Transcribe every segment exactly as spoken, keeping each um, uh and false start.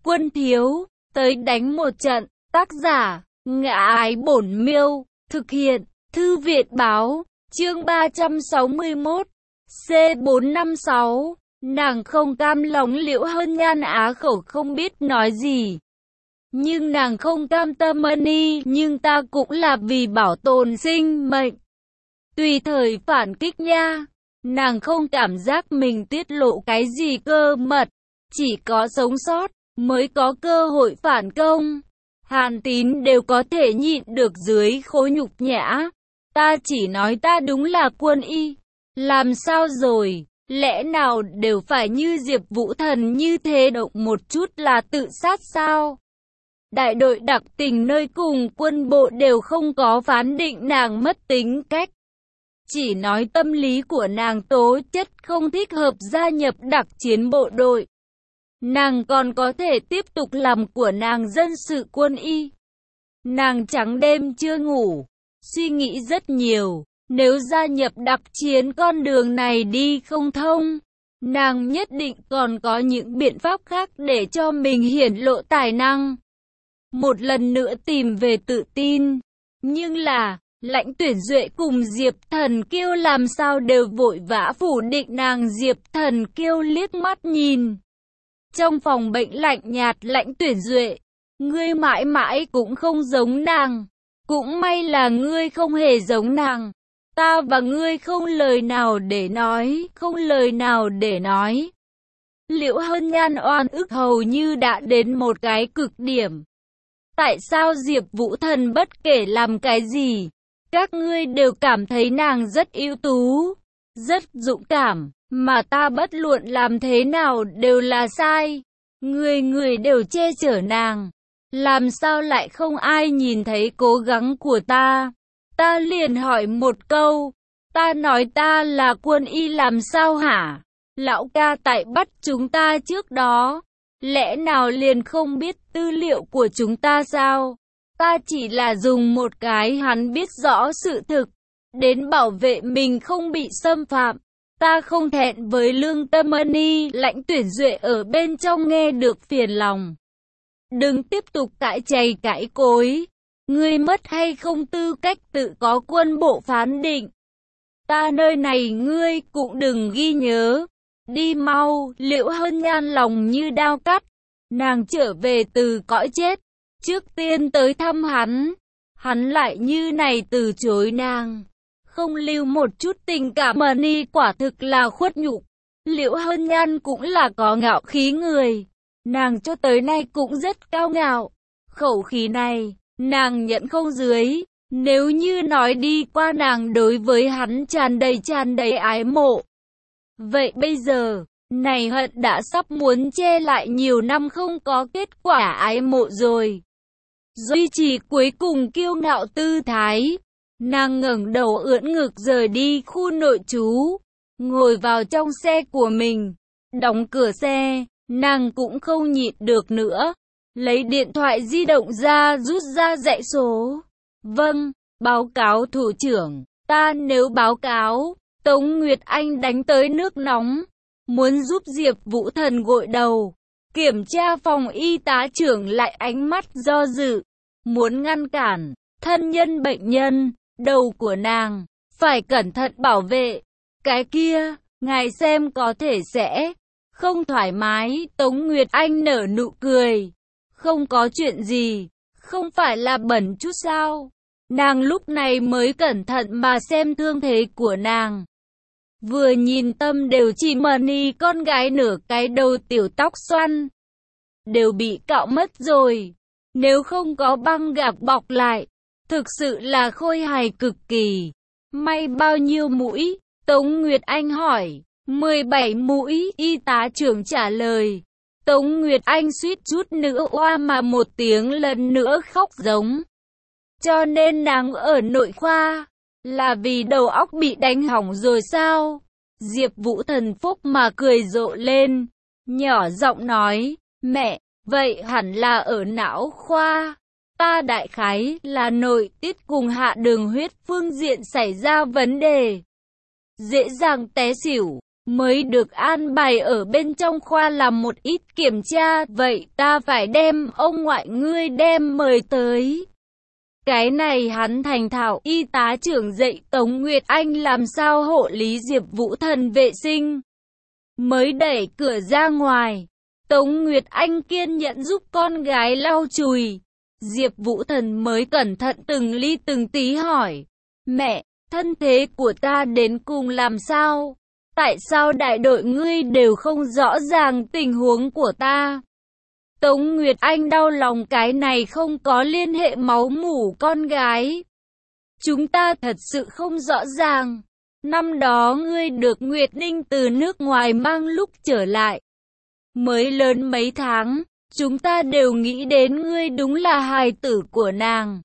Quân thiếu, tới đánh một trận. Tác giả, Ngã Ái Bổn Miêu. Thực hiện, Thư viện báo. Chương ba trăm sáu mươi mốt. C bốn năm sáu. Nàng không cam lòng. Liễu Hân Nhan á khẩu không biết nói gì. Nhưng nàng không cam tâm Mani, nhưng ta cũng là vì bảo tồn sinh mệnh. Tùy thời phản kích nha. Nàng không cảm giác mình tiết lộ cái gì cơ mật. Chỉ có sống sót mới có cơ hội phản công. Hàn Tín đều có thể nhịn được dưới khối nhục nhã. Ta chỉ nói ta đúng là quân y. Làm sao rồi? Lẽ nào đều phải như Diệp Vũ Thần như thế, động một chút là tự sát sao? Đại đội đặc tình nơi cùng quân bộ đều không có phán định nàng mất tính cách. Chỉ nói tâm lý của nàng tố chất không thích hợp gia nhập đặc chiến bộ đội. Nàng còn có thể tiếp tục làm của nàng dân sự quân y. Nàng trắng đêm chưa ngủ, suy nghĩ rất nhiều. Nếu gia nhập đặc chiến con đường này đi không thông, nàng nhất định còn có những biện pháp khác để cho mình hiển lộ tài năng. Một lần nữa tìm về tự tin. Nhưng là, Lãnh Tuyển Duệ cùng Diệp Thần Kiêu làm sao đều vội vã phủ định nàng. Diệp Thần Kiêu liếc mắt nhìn. Trong phòng bệnh lạnh nhạt. Lãnh Tuyển Duệ, ngươi mãi mãi cũng không giống nàng. Cũng may là ngươi không hề giống nàng. Ta và ngươi không lời nào để nói, không lời nào để nói. Liễu Hân Nhan oan ức hầu như đã đến một cái cực điểm. Tại sao Diệp Vũ Thần bất kể làm cái gì, các ngươi đều cảm thấy nàng rất ưu tú, rất dũng cảm, mà ta bất luận làm thế nào đều là sai. Người người đều che chở nàng. Làm sao lại không ai nhìn thấy cố gắng của ta? Ta liền hỏi một câu, ta nói ta là quân y làm sao hả? Lão ca tại bắt chúng ta trước đó, lẽ nào liền không biết tư liệu của chúng ta sao? Ta chỉ là dùng một cái hắn biết rõ sự thực, đến bảo vệ mình không bị xâm phạm. Ta không thẹn với lương tâm Mani. Lãnh Tuyển Duệ ở bên trong nghe được phiền lòng. Đừng tiếp tục cãi chày cãi cối. Ngươi mất hay không tư cách tự có quân bộ phán định. Ta nơi này ngươi cũng đừng ghi nhớ. Đi mau. Liễu Hân Nhan lòng như đao cắt. Nàng trở về từ cõi chết, trước tiên tới thăm hắn. Hắn lại như này từ chối nàng, không lưu một chút tình cảm. Mani quả thực là khuất nhục. Liễu Hân Nhan cũng là có ngạo khí người. Nàng cho tới nay cũng rất cao ngạo. Khẩu khí này, nàng nhận không dưới. Nếu như nói đi qua nàng đối với hắn tràn đầy tràn đầy ái mộ. Vậy bây giờ, này hận đã sắp muốn che lại nhiều năm không có kết quả ái mộ rồi. Duy trì cuối cùng kiêu ngạo tư thái. Nàng ngẩng đầu ưỡn ngực rời đi khu nội trú. Ngồi vào trong xe của mình. Đóng cửa xe, nàng cũng không nhịn được nữa. Lấy điện thoại di động ra rút ra dãy số. Vâng, báo cáo thủ trưởng. Ta nếu báo cáo, Tống Nguyệt Anh đánh tới nước nóng. Muốn giúp Diệp Vũ Thần gội đầu. Kiểm tra phòng y tá trưởng lại ánh mắt do dự. Muốn ngăn cản thân nhân bệnh nhân. Đầu của nàng phải cẩn thận bảo vệ. Cái kia, ngài xem có thể sẽ không thoải mái. Tống Nguyệt Anh nở nụ cười. Không có chuyện gì, không phải là bẩn chút sao? Nàng lúc này mới cẩn thận mà xem thương thế của nàng. Vừa nhìn tâm đều chỉ Mani con gái nửa cái đầu tiểu tóc xoăn. Đều bị cạo mất rồi. Nếu không có băng gạc bọc lại, thực sự là khôi hài cực kỳ. May bao nhiêu mũi? Tống Nguyệt Anh hỏi. mười bảy mũi, y tá trưởng trả lời. Tống Nguyệt Anh suýt chút nữa oa mà một tiếng lần nữa khóc giống. Cho nên nàng ở nội khoa, là vì đầu óc bị đánh hỏng rồi sao? Diệp Vũ Thần phúc mà cười rộ lên, nhỏ giọng nói, mẹ, vậy hẳn là ở não khoa. Ta đại khái là nội tiết cùng hạ đường huyết phương diện xảy ra vấn đề. Dễ dàng té xỉu. mới được an bài ở bên trong khoa làm một ít kiểm tra, vậy ta phải đem ông ngoại ngươi đem mời tới. Cái này hắn thành thạo, y tá trưởng dạy Tống Nguyệt Anh làm sao hộ lý Diệp Vũ Thần vệ sinh. Mới đẩy cửa ra ngoài, Tống Nguyệt Anh kiên nhẫn giúp con gái lau chùi. Diệp Vũ Thần mới cẩn thận từng ly từng tí hỏi, mẹ, thân thế của ta đến cùng làm sao? Tại sao đại đội ngươi đều không rõ ràng tình huống của ta? Tống Nguyệt Anh đau lòng cái này không có liên hệ máu mủ con gái. Chúng ta thật sự không rõ ràng. Năm đó ngươi được Nguyệt Ninh từ nước ngoài mang lúc trở lại. Mới lớn mấy tháng, chúng ta đều nghĩ đến ngươi đúng là hài tử của nàng.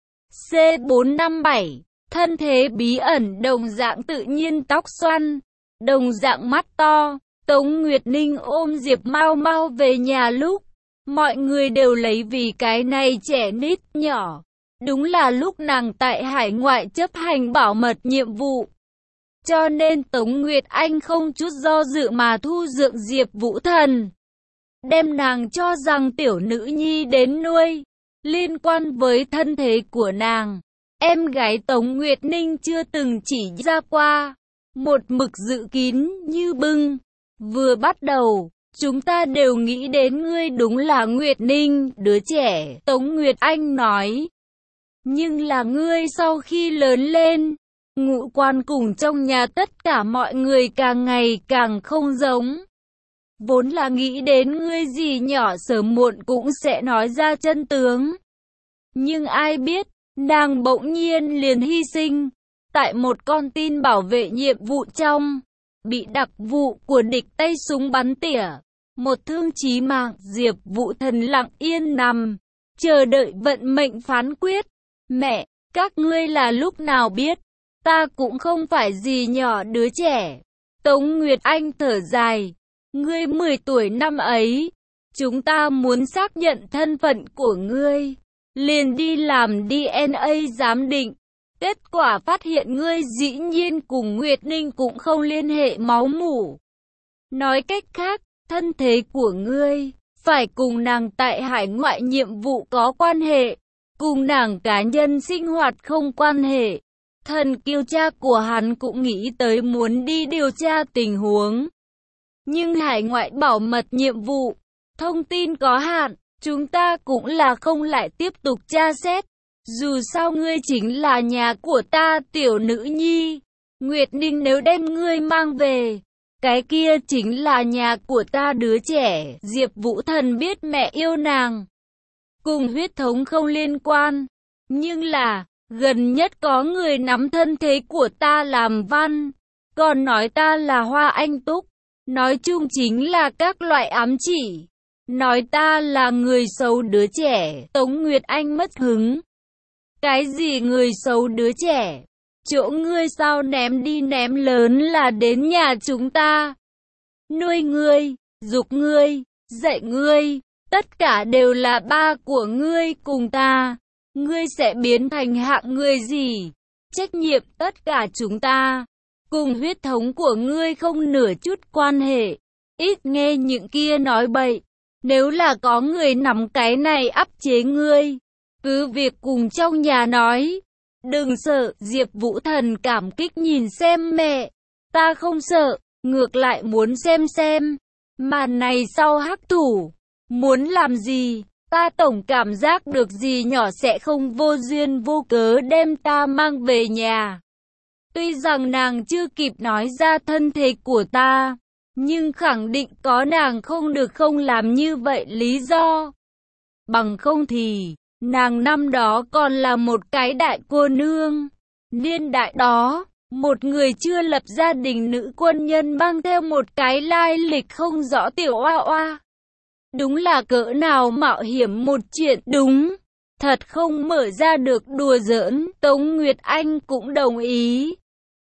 C bốn năm bảy, thân thế bí ẩn đồng dạng tự nhiên tóc xoăn, đồng dạng mắt to. Tống Nguyệt Ninh ôm Diệp Mau Mau về nhà lúc, mọi người đều lấy vì cái này trẻ nít nhỏ. Đúng là lúc nàng tại hải ngoại chấp hành bảo mật nhiệm vụ. Cho nên Tống Nguyệt Anh không chút do dự mà thu dưỡng Diệp Vũ Thần. Đem nàng cho rằng tiểu nữ nhi đến nuôi. Liên quan với thân thế của nàng, em gái Tống Nguyệt Ninh chưa từng chỉ ra qua. Một mực dự kín như bưng. Vừa bắt đầu, chúng ta đều nghĩ đến ngươi đúng là Nguyệt Ninh, đứa trẻ, Tống Nguyệt Anh nói. Nhưng là ngươi sau khi lớn lên, ngũ quan cùng trong nhà tất cả mọi người càng ngày càng không giống. Vốn là nghĩ đến ngươi gì nhỏ sớm muộn cũng sẽ nói ra chân tướng. Nhưng ai biết, nàng bỗng nhiên liền hy sinh. Tại một con tin bảo vệ nhiệm vụ trong, bị đặc vụ của địch tay súng bắn tỉa. Một thương chí mạng, Diệp Vũ Thần lặng yên nằm, chờ đợi vận mệnh phán quyết. Mẹ, các ngươi là lúc nào biết, ta cũng không phải gì nhỏ đứa trẻ. Tống Nguyệt Anh thở dài, ngươi mười tuổi năm ấy, chúng ta muốn xác nhận thân phận của ngươi, liền đi làm đê en a giám định. Kết quả phát hiện ngươi dĩ nhiên cùng Nguyệt Ninh cũng không liên hệ máu mủ. Nói cách khác, thân thế của ngươi phải cùng nàng tại hải ngoại nhiệm vụ có quan hệ, cùng nàng cá nhân sinh hoạt không quan hệ. Thần kiêu cha của hắn cũng nghĩ tới muốn đi điều tra tình huống. Nhưng hải ngoại bảo mật nhiệm vụ, thông tin có hạn, chúng ta cũng là không lại tiếp tục tra xét. Dù sao ngươi chính là nhà của ta tiểu nữ nhi. Nguyệt Ninh nếu đem ngươi mang về, cái kia chính là nhà của ta đứa trẻ. Diệp Vũ Thần biết mẹ yêu nàng, cùng huyết thống không liên quan. Nhưng là, gần nhất có người nắm thân thế của ta làm văn, còn nói ta là Hoa Anh Túc. Nói chung chính là các loại ám chỉ. Nói ta là người xấu đứa trẻ. Tống Nguyệt Anh mất hứng. Cái gì người xấu đứa trẻ? Chỗ ngươi sao ném đi ném lớn là đến nhà chúng ta. Nuôi ngươi, dục ngươi, dạy ngươi, tất cả đều là ba của ngươi cùng ta. Ngươi sẽ biến thành hạng người gì? Trách nhiệm tất cả chúng ta. Cùng huyết thống của ngươi không nửa chút quan hệ. Ít nghe những kia nói bậy. Nếu là có người nắm cái này áp chế ngươi, cứ việc cùng trong nhà nói. Đừng sợ. Diệp Vũ Thần cảm kích nhìn xem mẹ. Ta không sợ, ngược lại muốn xem xem màn này sau hắc thủ muốn làm gì. Ta tổng cảm giác được gì nhỏ sẽ không vô duyên vô cớ đem ta mang về nhà. Tuy rằng nàng chưa kịp nói ra thân thế của ta, nhưng khẳng định có nàng không được không làm như vậy lý do. Bằng không thì, nàng năm đó còn là một cái đại cô nương. Niên đại đó, một người chưa lập gia đình nữ quân nhân mang theo một cái lai lịch không rõ tiểu oa oa. Đúng là cỡ nào mạo hiểm một chuyện, đúng. Thật không mở ra được đùa giỡn. Tống Nguyệt Anh cũng đồng ý.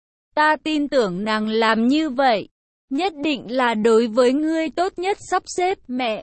Ta tin tưởng nàng làm như vậy, nhất định là đối với ngươi tốt nhất sắp xếp. Mẹ,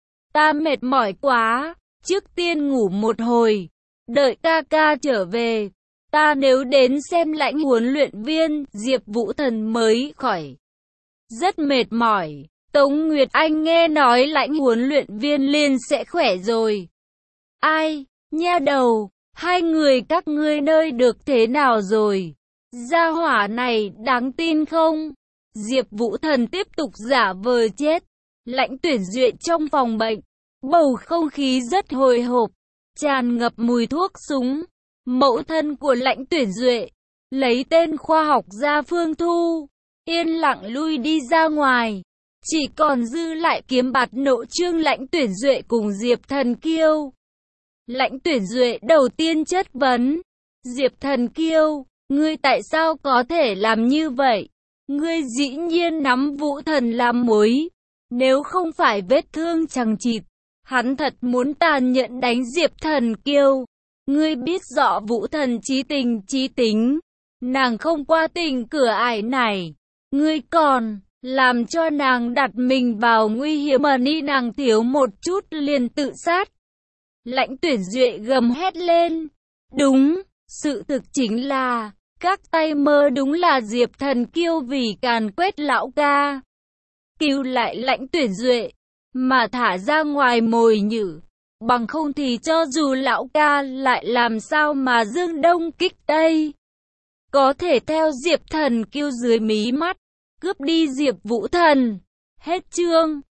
ta mệt mỏi quá, trước tiên ngủ một hồi, đợi ca ca trở về, ta nếu đến xem lãnh huấn luyện viên. Diệp Vũ Thần mới khỏi. rất mệt mỏi. Tống Nguyệt Anh nghe nói Lãnh huấn luyện viên liền sẽ khỏe rồi. Ai, nha đầu, hai người các ngươi nơi được thế nào rồi? Gia hỏa này đáng tin không? Diệp Vũ Thần tiếp tục giả vờ chết. Lãnh Tuyển Duệ trong phòng bệnh, bầu không khí rất hồi hộp, tràn ngập mùi thuốc súng. Mẫu thân của Lãnh Tuyển Duệ, lấy tên khoa học gia Phương Thu, yên lặng lui đi ra ngoài. Chỉ còn dư lại Kiếm Bạt Nộ Trương Lãnh Tuyển Duệ cùng Diệp Thần Kiêu. Lãnh Tuyển Duệ đầu tiên chất vấn, Diệp Thần Kiêu, ngươi tại sao có thể làm như vậy? Ngươi dĩ nhiên nắm Vũ Thần làm mối. Nếu không phải vết thương chằng chịt, hắn thật muốn tàn nhẫn đánh Diệp Thần Kiêu. Ngươi biết rõ Vũ Thần chí tình chí tính, nàng không qua tình cửa ải này. Ngươi còn làm cho nàng đặt mình vào nguy hiểm mà ni nàng thiếu một chút liền tự sát. Lãnh Tuyển Duệ gầm hét lên. Đúng, sự thực chính là, các tay mơ đúng là Diệp Thần Kiêu vì càn quét lão ca. Cứu lại Lãnh Tuyển Duệ, mà thả ra ngoài mồi nhử. Bằng không thì cho dù lão ca lại làm sao mà dương đông kích tây. Có thể theo Diệp Thần Kiêu dưới mí mắt, cướp đi Diệp Vũ Thần. Hết chương.